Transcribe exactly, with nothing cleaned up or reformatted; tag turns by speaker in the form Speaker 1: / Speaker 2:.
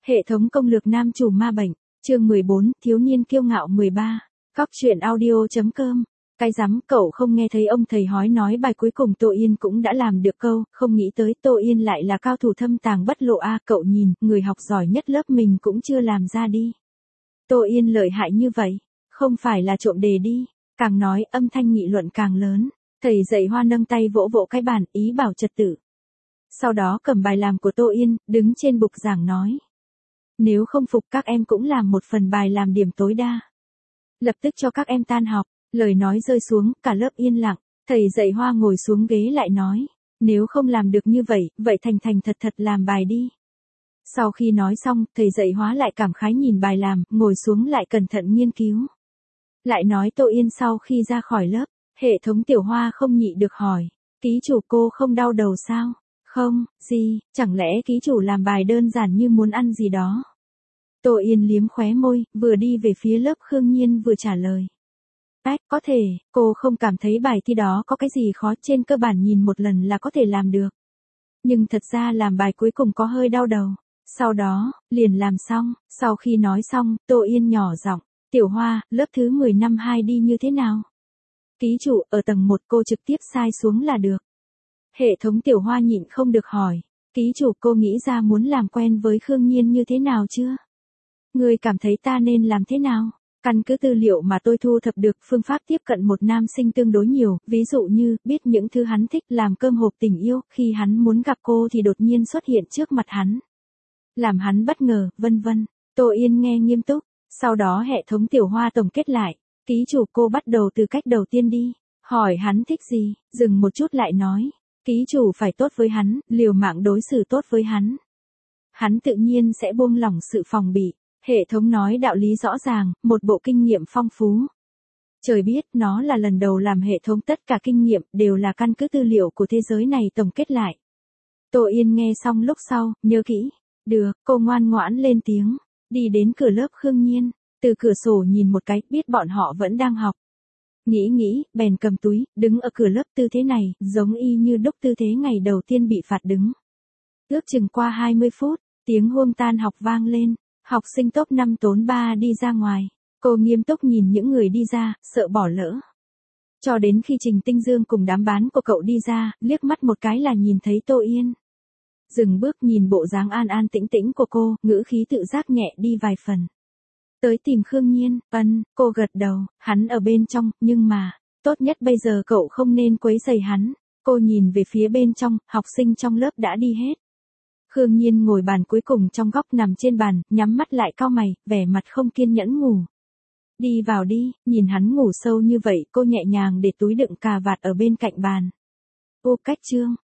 Speaker 1: Hệ thống công lược nam chủ ma bệnh, chương mười bốn, thiếu niên kiêu ngạo mười ba, Cóc truyện audio.com. Cái rắm, cậu không nghe thấy ông thầy hói nói bài cuối cùng Tô Yên cũng đã làm được câu, không nghĩ tới Tô Yên lại là cao thủ thâm tàng bất lộ a, cậu nhìn, người học giỏi nhất lớp mình cũng chưa làm ra đi. Tô Yên lợi hại như vậy, không phải là trộm đề đi, càng nói âm thanh nghị luận càng lớn, thầy dạy Hoa nâng tay vỗ vỗ cái bàn, ý bảo trật tự. Sau đó cầm bài làm của Tô Yên, đứng trên bục giảng nói. Nếu không phục các em cũng làm một phần bài làm điểm tối đa. Lập tức cho các em tan học, lời nói rơi xuống, cả lớp yên lặng, thầy dạy Hoa ngồi xuống ghế lại nói, nếu không làm được như vậy, vậy thành thành thật thật làm bài đi. Sau khi nói xong, thầy dạy Hóa lại cảm khái nhìn bài làm, ngồi xuống lại cẩn thận nghiên cứu. Lại nói Tô Yên sau khi ra khỏi lớp, hệ thống tiểu Hoa không nhị được hỏi, ký chủ cô không đau đầu sao? Không, gì, chẳng lẽ ký chủ làm bài đơn giản như muốn ăn gì đó? Tô Yên liếm khóe môi, vừa đi về phía lớp Khương Nhiên vừa trả lời. Ách, có thể, cô không cảm thấy bài thi đó có cái gì khó, trên cơ bản nhìn một lần là có thể làm được. Nhưng thật ra làm bài cuối cùng có hơi đau đầu. Sau đó, liền làm xong, sau khi nói xong, Tô Yên nhỏ giọng, tiểu Hoa, lớp thứ mười năm hai đi như thế nào? Ký chủ, ở tầng một cô trực tiếp sai xuống là được. Hệ thống tiểu Hoa nhịn không được hỏi, ký chủ cô nghĩ ra muốn làm quen với Khương Nhiên như thế nào chưa? Người cảm thấy ta nên làm thế nào? Căn cứ tư liệu mà tôi thu thập được, phương pháp tiếp cận một nam sinh tương đối nhiều, ví dụ như, biết những thứ hắn thích, làm cơm hộp tình yêu, khi hắn muốn gặp cô thì đột nhiên xuất hiện trước mặt hắn. Làm hắn bất ngờ, vân vân. Tô Yên nghe nghiêm túc, sau đó hệ thống tiểu Hoa tổng kết lại, ký chủ cô bắt đầu từ cách đầu tiên đi, hỏi hắn thích gì, dừng một chút lại nói, ký chủ phải tốt với hắn, liều mạng đối xử tốt với hắn. Hắn tự nhiên sẽ buông lỏng sự phòng bị. Hệ thống nói đạo lý rõ ràng, một bộ kinh nghiệm phong phú. Trời biết, nó là lần đầu làm hệ thống, tất cả kinh nghiệm đều là căn cứ tư liệu của thế giới này tổng kết lại. Tô Yên nghe xong lúc sau, nhớ kỹ. Được, cô ngoan ngoãn lên tiếng, đi đến cửa lớp Khương Nhiên, từ cửa sổ nhìn một cái, biết bọn họ vẫn đang học. Nghĩ nghĩ, bèn cầm túi, đứng ở cửa lớp tư thế này, giống y như đúc tư thế ngày đầu tiên bị phạt đứng. Ước chừng qua hai mươi phút, tiếng huông tan học vang lên. Học sinh top năm tốn ba đi ra ngoài, cô nghiêm túc nhìn những người đi ra, sợ bỏ lỡ. Cho đến khi Trình Tinh Dương cùng đám bán của cậu đi ra, liếc mắt một cái là nhìn thấy Tô Yên. Dừng bước nhìn bộ dáng an an tĩnh tĩnh của cô, ngữ khí tự giác nhẹ đi vài phần. Tới tìm Khương Nhiên, ân, cô gật đầu, hắn ở bên trong, nhưng mà, tốt nhất bây giờ cậu không nên quấy rầy hắn. Cô nhìn về phía bên trong, học sinh trong lớp đã đi hết. Khương Nhiên ngồi bàn cuối cùng trong góc nằm trên bàn, nhắm mắt lại cau mày, vẻ mặt không kiên nhẫn ngủ. Đi vào đi, nhìn hắn ngủ sâu như vậy, cô nhẹ nhàng để túi đựng cà vạt ở bên cạnh bàn. Ô cách chương,